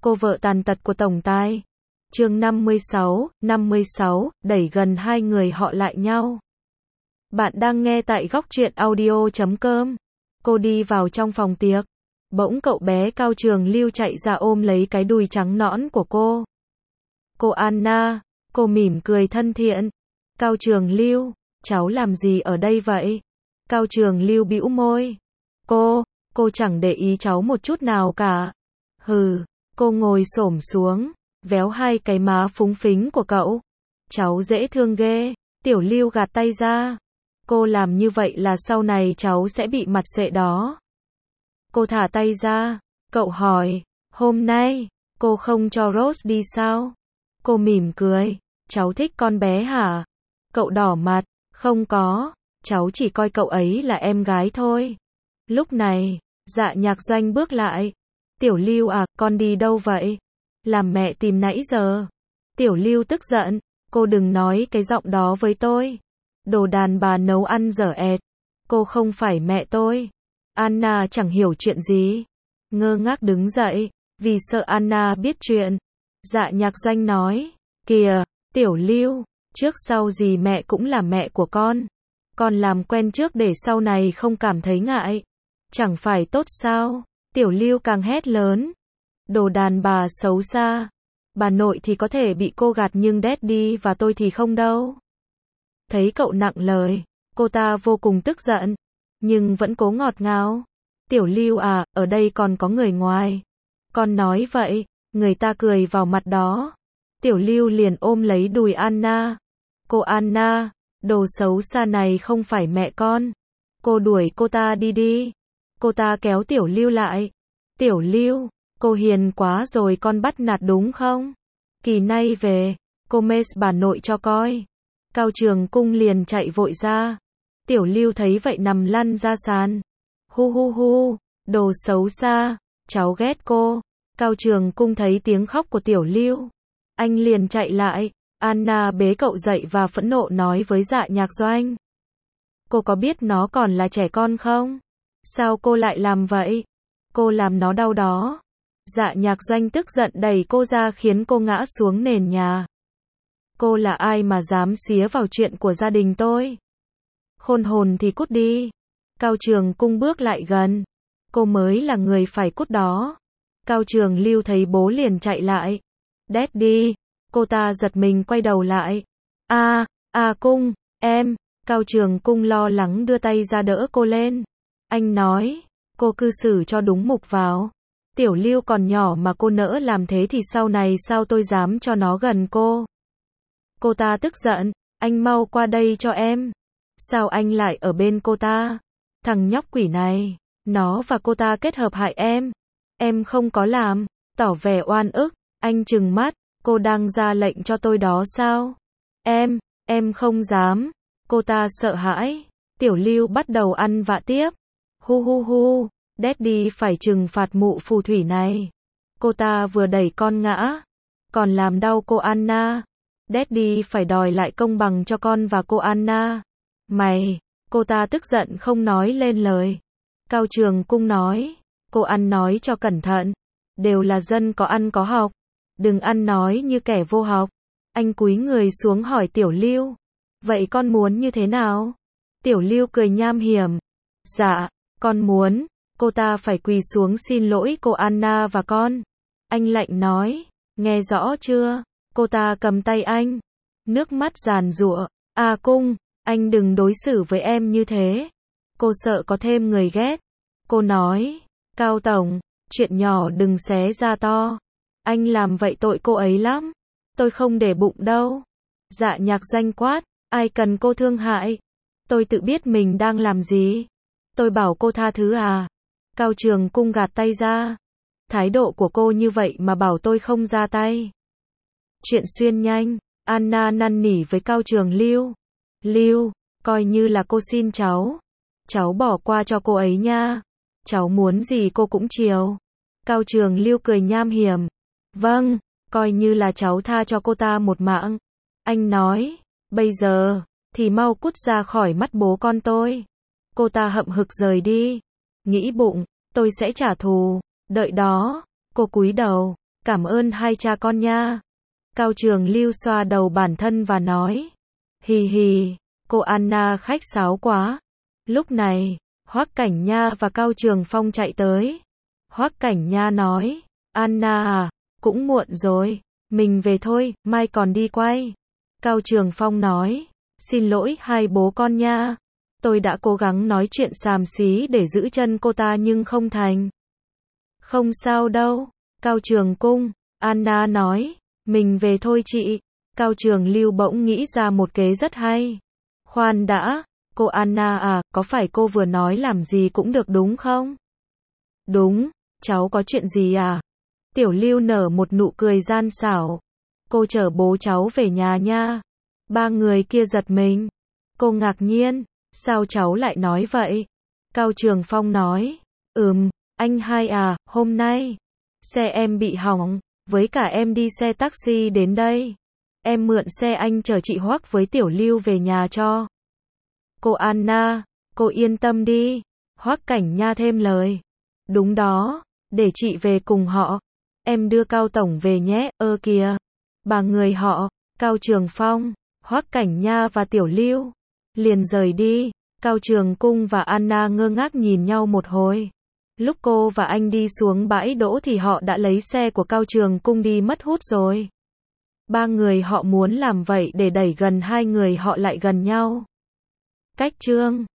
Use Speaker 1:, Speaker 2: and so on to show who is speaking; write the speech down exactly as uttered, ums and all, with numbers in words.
Speaker 1: cô vợ tàn tật của tổng tài. Chương năm mươi sáu, năm mươi sáu, đẩy gần hai người họ lại nhau. Bạn đang nghe tại góc truyện audio chấm com. Cô đi vào trong phòng tiệc. Bỗng cậu bé Cao Trường Lưu chạy ra ôm lấy cái đùi trắng nõn của cô. Cô Anna, cô mỉm cười thân thiện. Cao Trường Lưu, cháu làm gì ở đây vậy? Cao Trường Lưu bĩu môi. Cô, cô chẳng để ý cháu một chút nào cả. Hừ, cô ngồi xổm xuống, véo hai cái má phúng phính của cậu. Cháu dễ thương ghê. Tiểu Lưu gạt tay ra. Cô làm như vậy là sau này cháu sẽ bị mặt sệ đó. Cô thả tay ra. Cậu hỏi, hôm nay, cô không cho Rose đi sao? Cô mỉm cười, cháu thích con bé hả? Cậu đỏ mặt, không có, cháu chỉ coi cậu ấy là em gái thôi. Lúc này, Dạ Nhạc Doanh bước lại. Tiểu Lưu à, con đi đâu vậy? Làm mẹ tìm nãy giờ. Tiểu Lưu tức giận, cô đừng nói cái giọng đó với tôi. Đồ đàn bà nấu ăn dở ẹt. Cô không phải mẹ tôi. Anna chẳng hiểu chuyện gì. Ngơ ngác đứng dậy, vì sợ Anna biết chuyện. Dạ Nhạc Doanh nói, kìa, Tiểu Lưu, trước sau gì mẹ cũng là mẹ của con. Con làm quen trước để sau này không cảm thấy ngại. Chẳng phải tốt sao? Tiểu Lưu càng hét lớn. Đồ đàn bà xấu xa. Bà nội thì có thể bị cô gạt nhưng Daddy và tôi thì không đâu. Thấy cậu nặng lời, cô ta vô cùng tức giận, nhưng vẫn cố ngọt ngào. Tiểu Lưu à, ở đây còn có người ngoài. Con nói vậy, người ta cười vào mặt đó. Tiểu Lưu liền ôm lấy đùi Anna. Cô Anna, đồ xấu xa này không phải mẹ con. Cô đuổi cô ta đi đi. Cô ta kéo Tiểu Lưu lại. Tiểu Lưu, cô hiền quá rồi, con bắt nạt đúng không? Kỳ nay về, cô mê bà nội cho coi. Cao Trường Cung liền chạy vội ra. Tiểu Lưu thấy vậy nằm lăn ra sàn. Hu hu hu, đồ xấu xa, cháu ghét cô. Cao Trường Cung thấy tiếng khóc của Tiểu Lưu. Anh liền chạy lại. Anna bế cậu dậy và phẫn nộ nói với Dạ Nhạc Doanh. Cô có biết nó còn là trẻ con không? Sao cô lại làm vậy? Cô làm nó đau đó. Dạ Nhạc Doanh tức giận đẩy cô ra khiến cô ngã xuống nền nhà. Cô là ai mà dám xía vào chuyện của gia đình tôi? Khôn hồn thì cút đi. Cao Trường Cung bước lại gần. Cô mới là người phải cút đó. Cao Trường Lưu thấy bố liền chạy lại. Daddy. Cô ta giật mình quay đầu lại. A, A Cung, em. Cao Trường Cung lo lắng đưa tay ra đỡ cô lên. Anh nói, cô cư xử cho đúng mục vào. Tiểu Lưu còn nhỏ mà cô nỡ làm thế thì sau này sao tôi dám cho nó gần cô? Cô ta tức giận, anh mau qua đây cho em. Sao anh lại ở bên cô ta? Thằng nhóc quỷ này, nó và cô ta kết hợp hại em. Em không có làm, tỏ vẻ oan ức, anh trừng mắt, cô đang ra lệnh cho tôi đó sao? Em, em không dám. Cô ta sợ hãi. Tiểu Lưu bắt đầu ăn vạ tiếp. Hu hu hu, Daddy phải trừng phạt mụ phù thủy này. Cô ta vừa đẩy con ngã, còn làm đau cô Anna. Daddy phải đòi lại công bằng cho con và cô Anna. Mày, cô ta tức giận không nói lên lời. Cao Trường Cung nói, cô ăn nói cho cẩn thận. Đều là dân có ăn có học. Đừng ăn nói như kẻ vô học. Anh cúi người xuống hỏi Tiểu Lưu. Vậy con muốn như thế nào? Tiểu Lưu cười nham hiểm. Dạ, con muốn, cô ta phải quỳ xuống xin lỗi cô Anna và con. Anh lạnh nói, nghe rõ chưa? Cô ta cầm tay anh. Nước mắt giàn giụa. A Cung, anh đừng đối xử với em như thế. Cô sợ có thêm người ghét. Cô nói, Cao Tổng, chuyện nhỏ đừng xé ra to. Anh làm vậy tội cô ấy lắm. Tôi không để bụng đâu. Dạ Nhạc Doanh quát, ai cần cô thương hại. Tôi tự biết mình đang làm gì. Tôi bảo cô tha thứ à? Cao Trường Cung gạt tay ra. Thái độ của cô như vậy mà bảo tôi không ra tay. Chuyện xuyên nhanh. Anna năn nỉ với Cao Trường Lưu. Lưu, coi như là cô xin cháu. Cháu bỏ qua cho cô ấy nha. Cháu muốn gì cô cũng chiều. Cao Trường Lưu cười nham hiểm. Vâng, coi như là cháu tha cho cô ta một mạng. Anh nói, bây giờ, thì mau cút ra khỏi mắt bố con tôi. Cô ta hậm hực rời đi. Nghĩ bụng, tôi sẽ trả thù. Đợi đó, cô cúi đầu. Cảm ơn hai cha con nha. Cao Trường Lưu xoa đầu bản thân và nói. Hì hì, cô Anna khách sáo quá. Lúc này, Hoắc Cảnh Nha và Cao Trường Phong chạy tới. Hoắc Cảnh Nha nói, Anna à, cũng muộn rồi, mình về thôi, mai còn đi quay. Cao Trường Phong nói, xin lỗi hai bố con nha. Tôi đã cố gắng nói chuyện xàm xí để giữ chân cô ta nhưng không thành. Không sao đâu. Cao Trường Cung, Anna nói, mình về thôi chị. Cao Trường Lưu bỗng nghĩ ra một kế rất hay. Khoan đã, cô Anna à, có phải cô vừa nói làm gì cũng được đúng không? Đúng, cháu có chuyện gì à? Tiểu Lưu nở một nụ cười gian xảo. Cô chở bố cháu về nhà nha. Ba người kia giật mình. Cô ngạc nhiên, sao cháu lại nói vậy? Cao Trường Phong nói, ừm, anh hai à, hôm nay, xe em bị hỏng, với cả em đi xe taxi đến đây. Em mượn xe anh chở chị Hoắc với Tiểu Lưu về nhà cho. Cô Anna, cô yên tâm đi. Hoắc Cảnh Nha thêm lời. Đúng đó, để chị về cùng họ. Em đưa Cao Tổng về nhé, ơ kìa. Ba người họ, Cao Trường Phong, Hoắc Cảnh Nha và Tiểu Lưu, liền rời đi. Cao Trường Cung và Anna ngơ ngác nhìn nhau một hồi. Lúc cô và anh đi xuống bãi đỗ thì họ đã lấy xe của Cao Trường Cung đi mất hút rồi. Ba người họ muốn làm vậy để đẩy gần hai người họ lại gần nhau. Cách chương